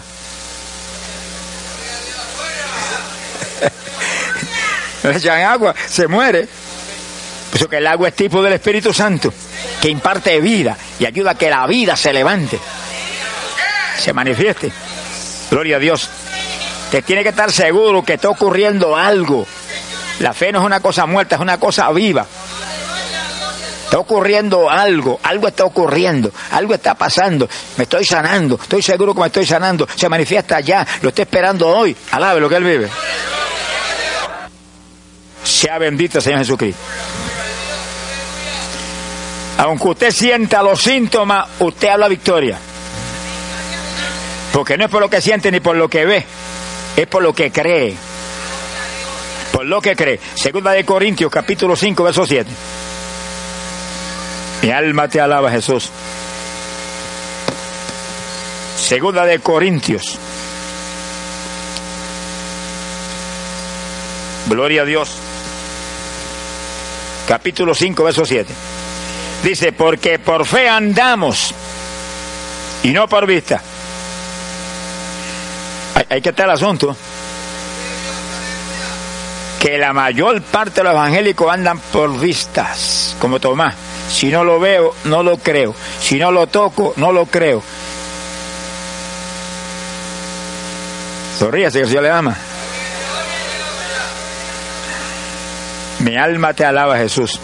No le echan agua, se muere. Por eso que el agua es tipo del Espíritu Santo, que imparte vida y ayuda a que la vida se levante, se manifieste. Gloria a Dios. Que tiene que estar seguro que está ocurriendo algo. La fe no es una cosa muerta, es una cosa viva. Está ocurriendo algo, algo está ocurriendo, algo está pasando. Me estoy sanando, estoy seguro que me estoy sanando. Se manifiesta ya, lo estoy esperando hoy. Alabe lo que Él vive. Sea bendito el Señor Jesucristo. Aunque usted sienta los síntomas, usted habla victoria. Porque no es por lo que siente ni por lo que ve, es por lo que cree. Por lo que cree. Segunda de Corintios, capítulo cinco, verso siete. Mi alma te alaba, Jesús. Segunda de Corintios. Gloria a Dios. Capítulo cinco, verso siete. Dice, porque por fe andamos y no por vista. Hay, hay que estar el asunto. Que la mayor parte de los evangélicos andan por vistas, como Tomás. Si no lo veo, no lo creo. Si no lo toco, no lo creo. Sonríase, que el Señor le ama. Mi alma te alaba, Jesús.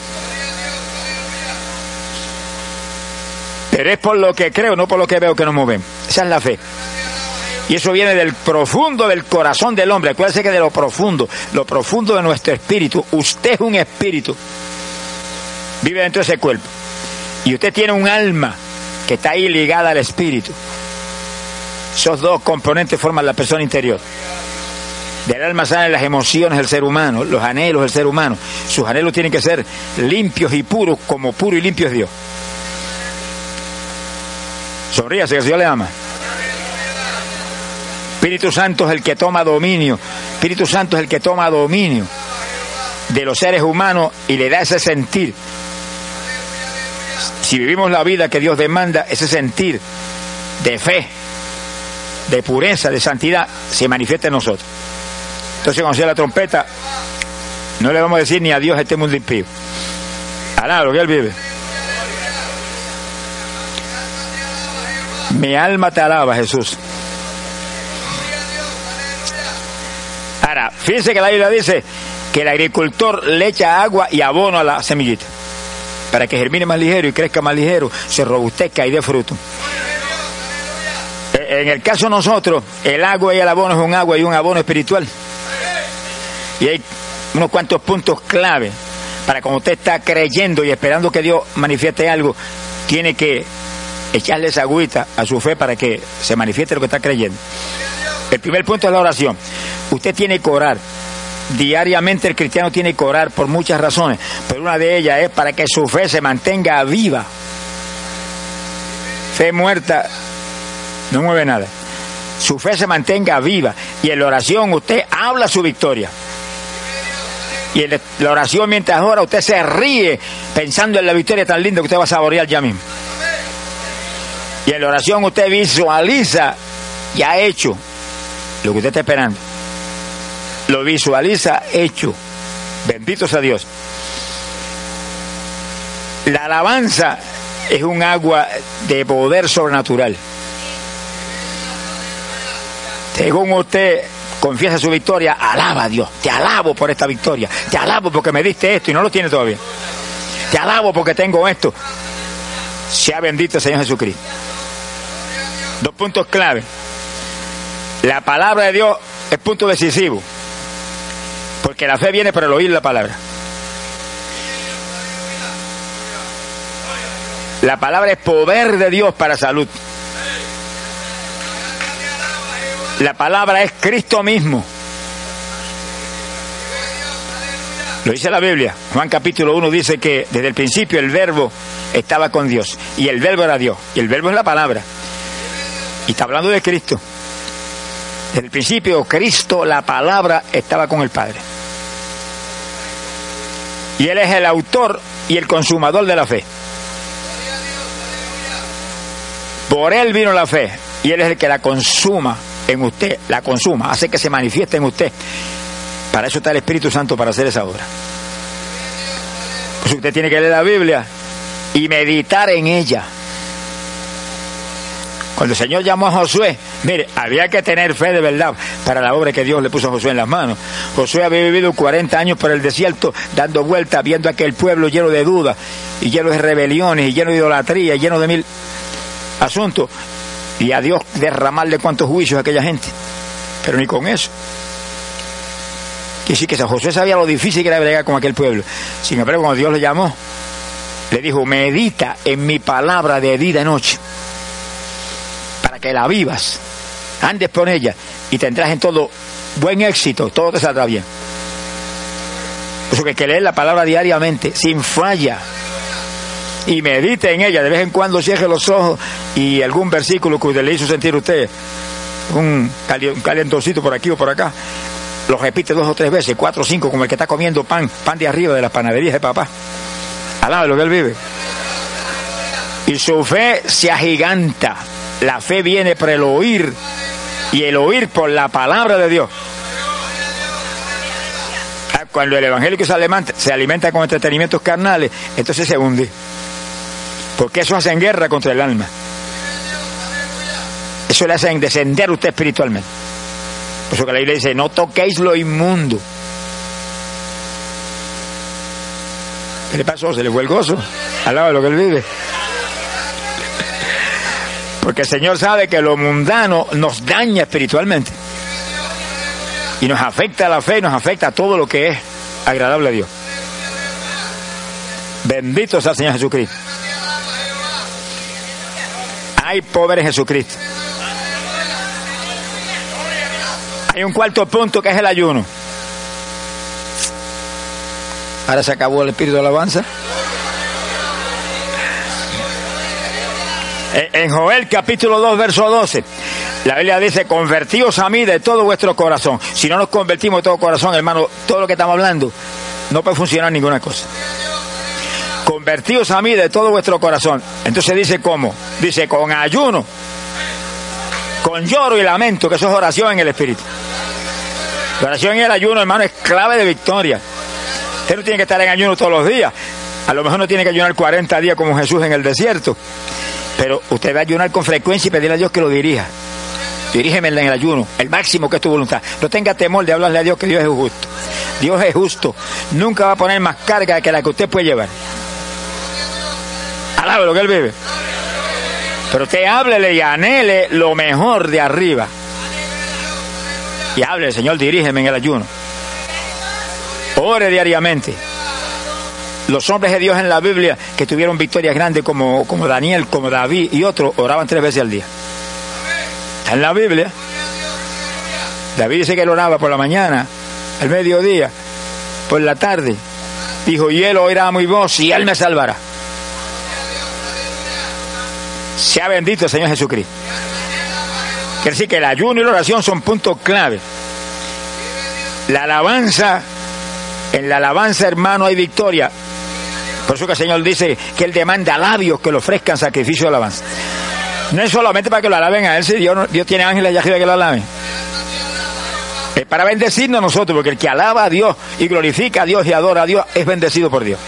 Pero es por lo que creo, no por lo que veo que nos movemos. Esa es la fe. Y eso viene del profundo del corazón del hombre. Acuérdese que de lo profundo, lo profundo de nuestro espíritu. Usted es un espíritu. Vive dentro de ese cuerpo. Y usted tiene un alma que está ahí ligada al espíritu. Esos dos componentes forman la persona interior. Del alma salen las emociones del ser humano, los anhelos del ser humano. Sus anhelos tienen que ser limpios y puros, como puro y limpio es Dios. Sonríase, que el Señor le ama. Espíritu Santo es el que toma dominio. Espíritu Santo es el que toma dominio de los seres humanos y le da ese sentir. Si vivimos la vida que Dios demanda, ese sentir de fe, de pureza, de santidad, se manifiesta en nosotros. Entonces, cuando sea la trompeta, no le vamos a decir ni adiós a este mundo impío. Alá, lo que Él vive. Mi alma te alaba, Jesús. Ahora, fíjense que la Biblia dice que el agricultor le echa agua y abono a la semillita para que germine más ligero y crezca más ligero, se robustezca y dé fruto. En el caso de nosotros, el agua y el abono es un agua y un abono espiritual. Y hay unos cuantos puntos clave para cuando usted está creyendo y esperando que Dios manifieste algo, tiene que echarle esa agüita a su fe para que se manifieste lo que está creyendo. El primer punto es la oración. Usted tiene que orar. Diariamente el cristiano tiene que orar por muchas razones, pero una de ellas es para que su fe se mantenga viva. Fe muerta no mueve nada. Su fe se mantenga viva y en la oración usted habla su victoria. Y en la oración, mientras ora, usted se ríe pensando en la victoria tan linda que usted va a saborear ya mismo. Y en la oración usted visualiza ya hecho lo que usted está esperando. Lo visualiza hecho. Bendito sea Dios. La alabanza es un agua de poder sobrenatural. Según usted confiesa su victoria, alaba a Dios. Te alabo por esta victoria. Te alabo porque me diste esto y no lo tiene todavía. Te alabo porque tengo esto. Sea bendito el Señor Jesucristo. Dos puntos clave. La palabra de Dios es punto decisivo. Porque la fe viene por el oír la palabra. La palabra es poder de Dios para salud. La palabra es Cristo mismo. Lo dice la Biblia. Juan capítulo uno dice que desde el principio el verbo estaba con Dios. Y el verbo era Dios. Y el verbo es la palabra. Y está hablando de Cristo. Desde el principio Cristo, la palabra, estaba con el Padre. Y Él es el autor y el consumador de la fe. Por Él vino la fe. Y Él es el que la consuma en usted, la consuma, hace que se manifieste en usted. Para eso está el Espíritu Santo, para hacer esa obra. Pues usted tiene que leer la Biblia y meditar en ella. Cuando el Señor llamó a Josué, mire, había que tener fe de verdad para la obra que Dios le puso a Josué en las manos. Josué había vivido cuarenta años por el desierto, dando vueltas, viendo a aquel pueblo lleno de dudas, y lleno de rebeliones, y lleno de idolatría, y lleno de mil asuntos. Y a Dios derramarle cuantos juicios a aquella gente. Pero ni con eso. Quiere decir que San Josué sabía lo difícil que era bregar con aquel pueblo. Sin embargo, cuando Dios le llamó, le dijo, medita en mi palabra de día y de noche, para que la vivas, andes por ella, y tendrás en todo buen éxito, todo te saldrá bien. Por eso que hay que leer la palabra diariamente, sin falla, y medite en ella. De vez en cuando cierre los ojos y algún versículo que le hizo sentir a usted un, cali un calientoncito por aquí o por acá, lo repite dos o tres veces, cuatro o cinco, como el que está comiendo pan, pan de arriba de las panaderías de papá. Alaba lo que él vive. Y su fe se agiganta. La fe viene por el oír, y el oír por la palabra de Dios. Cuando el evangélico se alimenta, se alimenta con entretenimientos carnales, entonces se hunde. Porque eso hace en guerra contra el alma. Eso le hace descender a usted espiritualmente. Por eso que la Biblia dice, no toquéis lo inmundo. ¿Qué le pasó? Se le fue el gozo. Alaba lo que él vive. Porque el Señor sabe que lo mundano nos daña espiritualmente. Y nos afecta a la fe y nos afecta a todo lo que es agradable a Dios. Bendito sea el Señor Jesucristo. Hay poder en Jesucristo. Hay un cuarto punto que es el ayuno. Ahora se acabó el espíritu de alabanza. En Joel capítulo dos verso doce, la Biblia dice, convertíos a mí de todo vuestro corazón. Si no nos convertimos de todo corazón, hermano, todo lo que estamos hablando no puede funcionar ninguna cosa. Convertíos a mí de todo vuestro corazón. Entonces dice cómo, dice con ayuno, con lloro y lamento, que eso es oración en el espíritu. La oración y el ayuno, hermano, es clave de victoria. Usted no tiene que estar en ayuno todos los días. A lo mejor no tiene que ayunar cuarenta días como Jesús en el desierto. Pero usted va a ayunar con frecuencia y pedirle a Dios que lo dirija. Dirígeme en el ayuno, el máximo que es tu voluntad. No tenga temor de hablarle a Dios, que Dios es justo. Dios es justo. Nunca va a poner más carga que la que usted puede llevar. Alabe lo que él vive. Pero usted háblele y anhele lo mejor de arriba. Y hable, Señor, dirígeme en el ayuno. Ore diariamente. Los hombres de Dios en la Biblia que tuvieron victorias grandes como, como Daniel, como David y otros, oraban tres veces al día. Está en la Biblia. David dice que él oraba por la mañana, al mediodía, por la tarde. Dijo, y él oirá mi voz y él me salvará. Sea bendito el Señor Jesucristo. Quiere decir que el ayuno y la oración son puntos clave. La alabanza, en la alabanza, hermano, hay victoria. Por eso que el Señor dice que Él demanda labios que le ofrezcan sacrificio de alabanza. No es solamente para que lo alaben a Él, si Dios, Dios tiene ángeles allá arriba que lo alaben. Es para bendecirnos a nosotros, porque el que alaba a Dios y glorifica a Dios y adora a Dios es bendecido por Dios.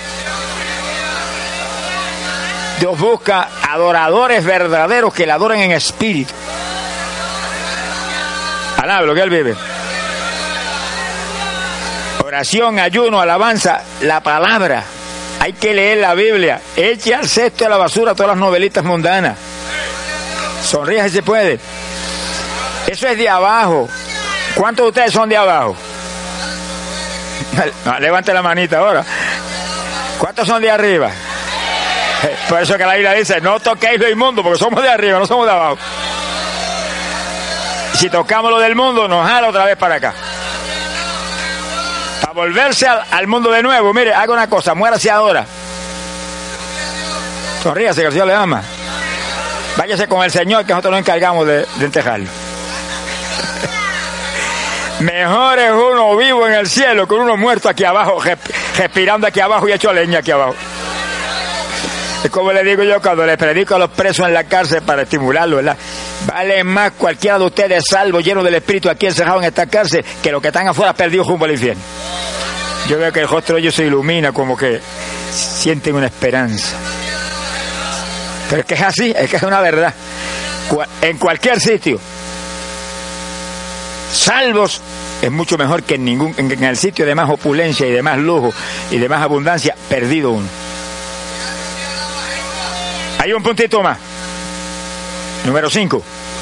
Dios busca adoradores verdaderos que le adoren en espíritu. Alabe lo que Él vive. Oración, ayuno, alabanza, la palabra. Hay que leer la Biblia. Eche al cesto de la basura todas las novelitas mundanas. Sonríe si se puede. Eso es de abajo. ¿Cuántos de ustedes son de abajo? No, levante la manita ahora. ¿Cuántos son de arriba? Por eso que la Biblia dice, no toquéis lo inmundo, porque somos de arriba, no somos de abajo. Si tocamos lo del mundo, nos jala otra vez para acá. Para volverse al, al mundo de nuevo, mire, haga una cosa, muérase ahora. Sonríase, que el Señor le ama. Váyase con el Señor, que nosotros nos encargamos de, de enterrarlo. Mejor es uno vivo en el cielo que uno muerto aquí abajo, respirando aquí abajo y hecho leña aquí abajo. Es como le digo yo cuando le predico a los presos en la cárcel para estimularlos, ¿verdad? Vale más cualquiera de ustedes salvo, lleno del Espíritu, aquí encerrado en esta cárcel, que los que están afuera perdidos rumbo al infierno. Yo veo que el rostro de ellos se ilumina, como que sienten una esperanza. Pero es que es así, es que es una verdad. En cualquier sitio, salvos es mucho mejor que en ningún, en el sitio de más opulencia y de más lujo y de más abundancia, perdido uno. Hay un puntito más. Número cinco.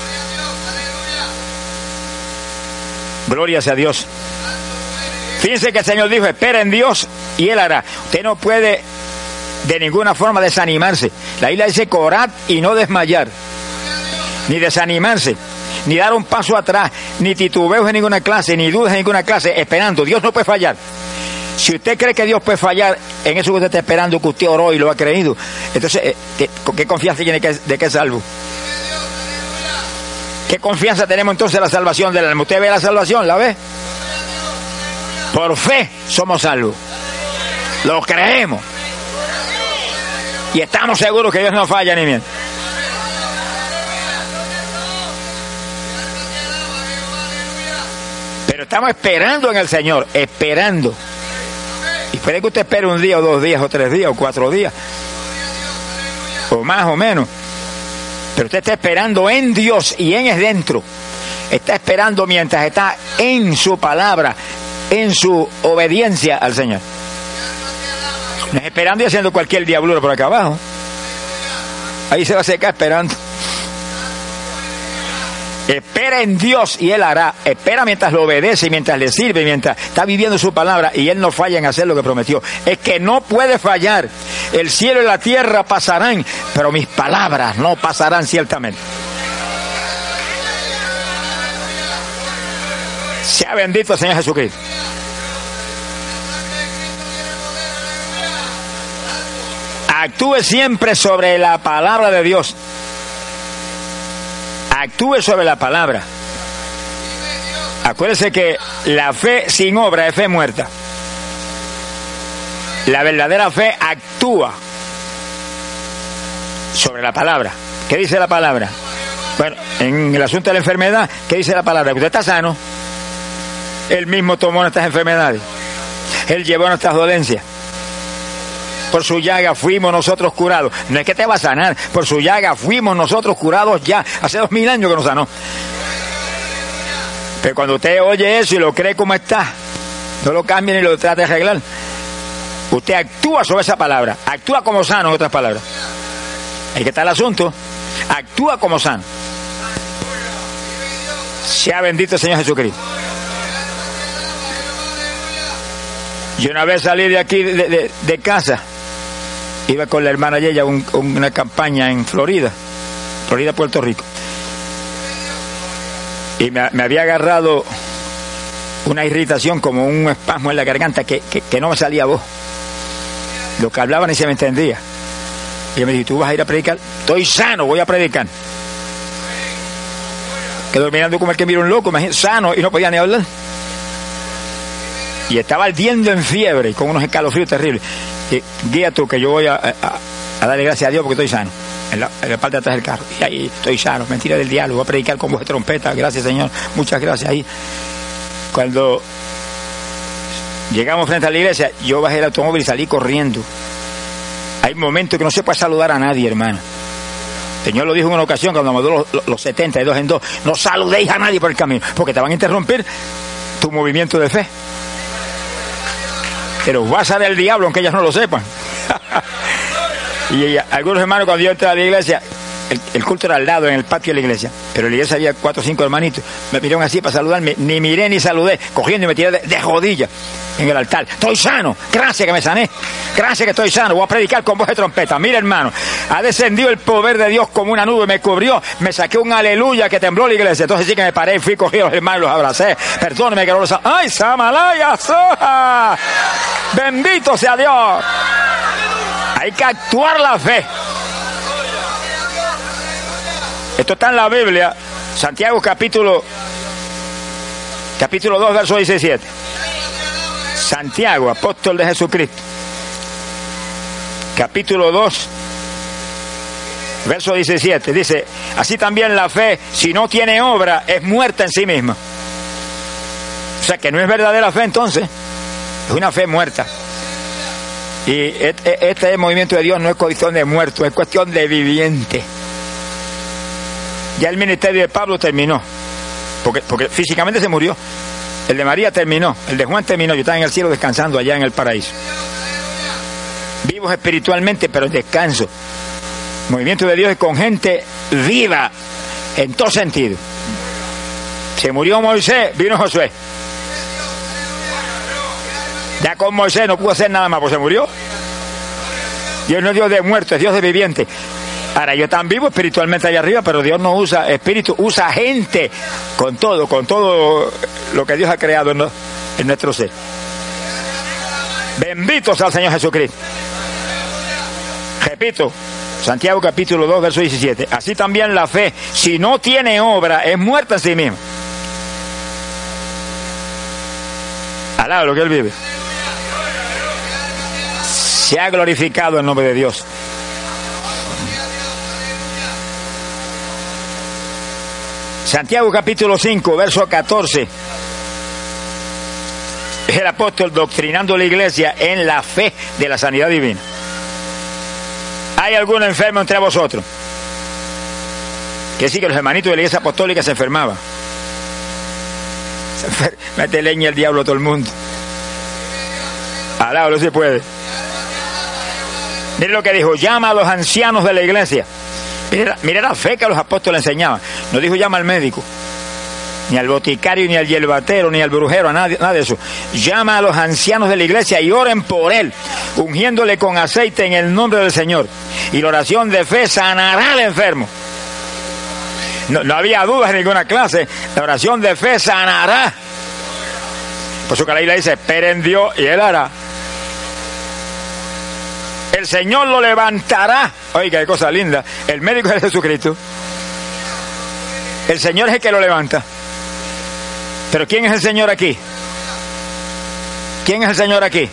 Gloria sea a Dios. Fíjense que el Señor dijo, espera en Dios y Él hará. Usted no puede de ninguna forma desanimarse. La Biblia dice, orad y no desmayar. Ni desanimarse, ni dar un paso atrás, ni titubeos en ninguna clase, ni dudas en ninguna clase, esperando. Dios no puede fallar. Si usted cree que Dios puede fallar en eso que usted está esperando, que usted oró y lo ha creído, entonces, ¿qué, qué confianza tiene que, de que es salvo? ¿Qué confianza tenemos entonces en la salvación del alma? ¿Usted ve la salvación? ¿La ve? Por fe somos salvos. Lo creemos. Y estamos seguros que Dios no falla ni miente. Pero estamos esperando en el Señor, esperando. Y puede que usted espere un día o dos días o tres días o cuatro días. O más o menos. Pero usted está esperando en Dios y en es dentro. Está esperando mientras está en su palabra, en su obediencia al Señor. No es esperando y haciendo cualquier diablura por acá abajo. Ahí se va a secar esperando. Espera en Dios y Él hará. Espera mientras lo obedece, mientras le sirve, mientras está viviendo su palabra, y Él no falla en hacer lo que prometió. Es que no puede fallar. El cielo y la tierra pasarán, pero mis palabras no pasarán ciertamente. Sea bendito el Señor Jesucristo. Actúe siempre sobre la palabra de Dios. Actúe sobre la palabra. Acuérdese que la fe sin obra es fe muerta. La verdadera fe actúa sobre la palabra. ¿Qué dice la palabra? Bueno, en el asunto de la enfermedad, ¿qué dice la palabra? Que usted está sano. Él mismo tomó nuestras enfermedades. Él llevó nuestras dolencias. Por su llaga fuimos nosotros curados. No es que te va a sanar. Por su llaga fuimos nosotros curados ya. Hace dos mil años que nos sanó. Pero cuando usted oye eso y lo cree como está, no lo cambie ni lo trate de arreglar. Usted actúa sobre esa palabra. Actúa como sano, en otras palabras. Ahí que está el asunto. Actúa como sano. Sea bendito el Señor Jesucristo. Yo una vez salí de aquí, de, de, de casa. Iba con la hermana Yeya a un, una campaña en Florida, Florida, Puerto Rico. Y me, me había agarrado una irritación, como un espasmo en la garganta, que, que, que no me salía voz. Lo que hablaban ni se me entendía. Y ella me dijo, ¿tú vas a ir a predicar? Estoy sano, voy a predicar. Quedó mirando como el que mira un loco, imagínate, sano, y no podía ni hablar. Y estaba ardiendo en fiebre y con unos escalofríos terribles. Y, guía tú que yo voy a, a, a darle gracias a Dios porque estoy sano. En la, en la parte de atrás del carro. Y ahí estoy sano. Mentira del diablo. Voy a predicar con voz de trompeta. Gracias, Señor. Muchas gracias. Ahí. Cuando llegamos frente a la iglesia, yo bajé el automóvil y salí corriendo. Hay momentos que no se puede saludar a nadie, hermano. El Señor lo dijo en una ocasión cuando mandó los, los, los setenta y dos en dos. No saludéis a nadie por el camino, porque te van a interrumpir tu movimiento de fe. Pero vas a del diablo, aunque ellas no lo sepan. y, y algunos hermanos, cuando yo entré a la iglesia, el, el culto era al lado, en el patio de la iglesia, pero en la iglesia había cuatro o cinco hermanitos, me miraron así para saludarme, ni miré ni saludé, cogiendo y me tiré de, de rodillas en el altar. Estoy sano, gracias que me sané, gracias que estoy sano, voy a predicar con voz de trompeta. Mira, hermano, ha descendido el poder de Dios como una nube, me cubrió, me saqué un aleluya que tembló la iglesia. Entonces sí que me paré y fui, cogí a los hermanos, los abracé, perdóneme que no los... ¡Ay, Samalaya, Soja! Bendito sea Dios. Hay que actuar la fe. Esto está en la Biblia, Santiago capítulo capítulo dos, verso diecisiete. Santiago, apóstol de Jesucristo, capítulo dos, verso diecisiete, dice, así también la fe, si no tiene obra, es muerta en sí misma. O sea que no es verdadera fe entonces, es una fe muerta. Y este, este movimiento de Dios no es cuestión de muerto, es cuestión de viviente. Ya el ministerio de Pablo terminó, porque, porque físicamente se murió. El de María terminó, el de Juan terminó. Yo estaba en el cielo descansando allá en el paraíso. Vivos espiritualmente, pero en descanso. El movimiento de Dios es con gente viva, en todo sentido. Se murió Moisés, vino Josué. Ya con Moisés no pudo hacer nada más, pues se murió. Dios no es Dios de muertos, es Dios de vivientes. Ahora, yo tan vivo espiritualmente allá arriba, pero Dios no usa espíritu, usa gente con todo, con todo lo que Dios ha creado en, en nuestro ser. Bendito sea el Señor Jesucristo. Repito, Santiago capítulo dos, verso diecisiete. Así también la fe, si no tiene obra, es muerta en sí misma. Alaba lo que Él vive. Se ha glorificado el nombre de Dios. Santiago capítulo cinco, verso catorce. Es el apóstol doctrinando a la iglesia en la fe de la sanidad divina. ¿Hay algún enfermo entre vosotros? Que sí, que los hermanitos de la iglesia apostólica se enfermaban. Se enfer... Mete leña el diablo a todo el mundo. Alá, no se puede. Mire lo que dijo: llama a los ancianos de la iglesia. Mire, mire la fe que los apóstoles enseñaban. No dijo llama al médico, ni al boticario, ni al hierbatero, ni al brujero, a nadie, nada de eso. Llama a los ancianos de la iglesia y oren por él, ungiéndole con aceite en el nombre del Señor. Y la oración de fe sanará al enfermo. No, no había dudas en ninguna clase. La oración de fe sanará. Por eso que la Biblia dice: espera en Dios y Él hará. El Señor lo levantará. Oiga, qué cosa linda. El médico es Jesucristo. El Señor es el que lo levanta. Pero ¿quién es el Señor aquí? ¿Quién es el Señor aquí?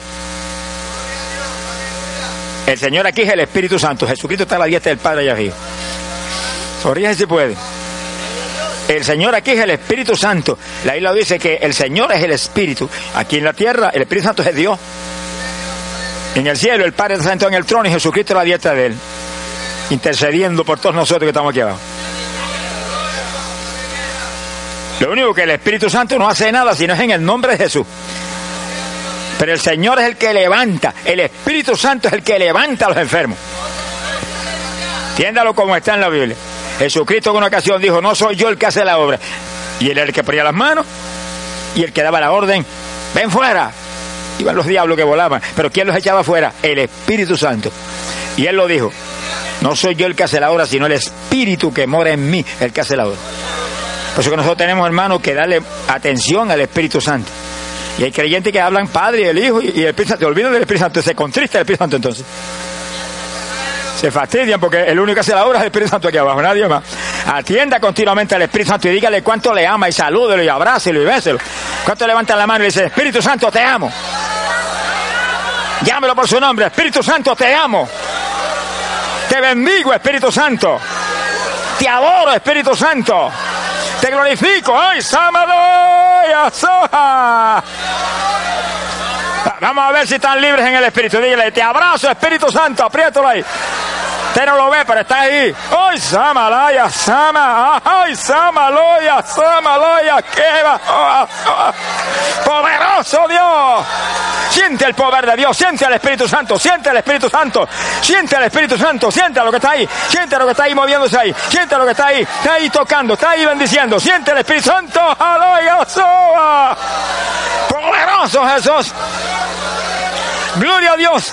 El Señor aquí es el Espíritu Santo. Jesucristo está a la diestra del Padre allá arriba. Sonríe si puede. El Señor aquí es el Espíritu Santo. La Biblia dice que el Señor es el Espíritu. Aquí en la tierra el Espíritu Santo es Dios. En el cielo el Padre está sentado en el trono y Jesucristo a la diestra de Él, intercediendo por todos nosotros que estamos aquí abajo. Lo único que el Espíritu Santo no hace nada si no es en el nombre de Jesús. Pero el Señor es el que levanta. El Espíritu Santo es el que levanta a los enfermos. Entiéndalo como está en la Biblia. Jesucristo en una ocasión dijo: no soy yo el que hace la obra. Y Él era el que ponía las manos y el que daba la orden: ven fuera. Iban los diablos que volaban. Pero ¿quién los echaba fuera? El Espíritu Santo. Y Él lo dijo: no soy yo el que hace la obra, sino el Espíritu que mora en mí, el que hace la obra. Por eso que nosotros tenemos, hermanos, que darle atención al Espíritu Santo. Y hay creyentes que hablan Padre y el Hijo y el Espíritu Santo. Se olvidan del Espíritu Santo, se contrista el Espíritu Santo entonces. Se fastidian porque el único que hace la obra es el Espíritu Santo aquí abajo, nadie más. Atienda continuamente al Espíritu Santo y dígale cuánto le ama y salúdelo y abrácelo y béselo. ¿Cuánto levantan la mano y le dice: Espíritu Santo, te amo? Llámelo por su nombre: Espíritu Santo, te amo. Te bendigo, Espíritu Santo. Te adoro, Espíritu Santo. Te glorifico. ¡Ay, Samadoya Soja! Vamos a ver si están libres en el Espíritu. Dígale: te abrazo, Espíritu Santo. Apriétalo ahí. Usted no lo ve, pero está ahí. ¡Ay, Samalaya, Sama! ¡Ay, Samaloya, Samaloya! ¡Qué va! ¡Poderoso Dios! Siente el poder de Dios, siente al Espíritu Santo, siente al Espíritu Santo, siente al Espíritu Santo, siente a lo que está ahí, siente a lo que está ahí moviéndose ahí, siente a lo que está ahí, está ahí tocando, está ahí bendiciendo, siente el Espíritu Santo. ¡Aleluya! ¡Poderoso Jesús! ¡Gloria a Dios!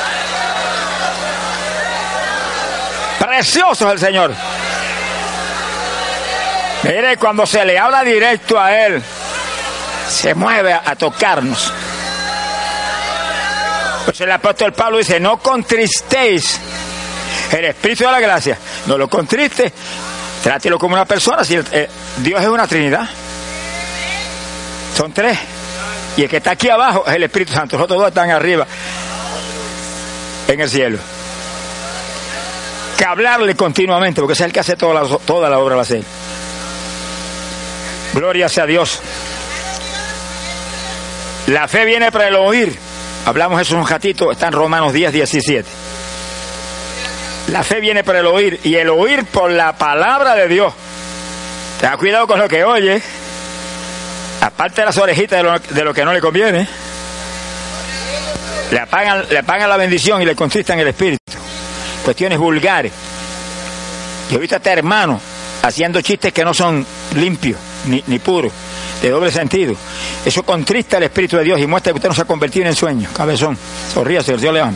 Precioso es el Señor. Mire, cuando se le habla directo a Él, se mueve a, a tocarnos. Pues el apóstol Pablo dice: no contristéis el Espíritu de la gracia. No lo contriste, trátelo como una persona. Si el, eh, Dios es una Trinidad, son tres, y el que está aquí abajo es el Espíritu Santo. Los otros dos están arriba en el cielo. Que hablarle continuamente, porque es el que hace toda la, toda la obra, la hace. Gloria sea a Dios. La fe viene para el oír. Hablamos eso un ratito, está en Romanos diez, diecisiete. La fe viene por el oír, y el oír por la palabra de Dios. Tenga cuidado con lo que oye, aparte de las orejitas de lo, de lo que no le conviene. Le apagan, le apagan la bendición y le contristan el espíritu. Cuestiones vulgares. Yo he visto a este hermano haciendo chistes que no son limpios ni, ni puros, de doble sentido. Eso contrista el Espíritu de Dios y muestra que usted no se ha convertido en sueño. Cabezón, sonríase, el Dios le ama.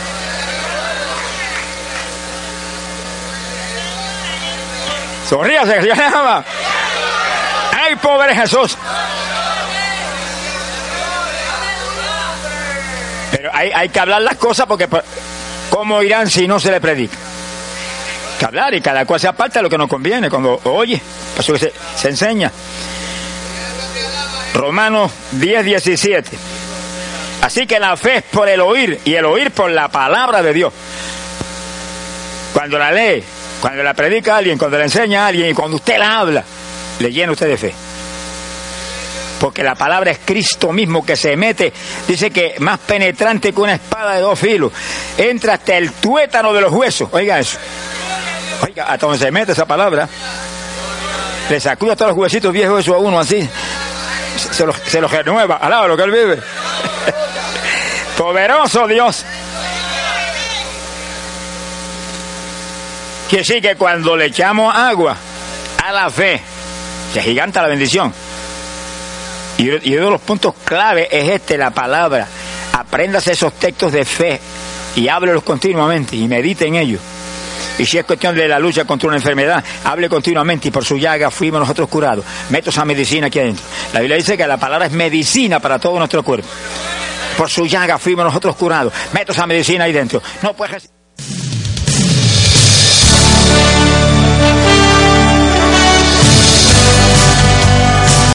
Sonríase, el Dios le ama. ¡Ay, pobre Jesús! Pero hay, hay que hablar las cosas porque ¿cómo irán si no se le predica? Hay que hablar y cada cual se aparta de lo que nos conviene cuando oye, por eso que se, se enseña. Romanos diez, diecisiete. Así que la fe es por el oír y el oír por la palabra de Dios. Cuando la lee, cuando la predica a alguien, cuando la enseña a alguien y cuando usted la habla, le llena usted de fe. Porque la palabra es Cristo mismo que se mete, dice que más penetrante que una espada de dos filos, entra hasta el tuétano de los huesos. Oiga eso. Oiga, hasta donde se mete esa palabra, le sacude hasta los huesitos viejos eso a uno así, se los, se los renueva, al lado de lo que él vive. Poderoso Dios. Que sí que cuando le echamos agua a la fe, se agiganta la bendición. Y, y uno de los puntos clave es este, la palabra. Apréndase esos textos de fe y háblelos continuamente y medite en ellos. Y si es cuestión de la lucha contra una enfermedad, hable continuamente y por su llaga fuimos nosotros curados. Meta esa medicina aquí adentro. La Biblia dice que la palabra es medicina para todo nuestro cuerpo. Por su llaga fuimos nosotros curados. Meta esa medicina ahí dentro. No puedes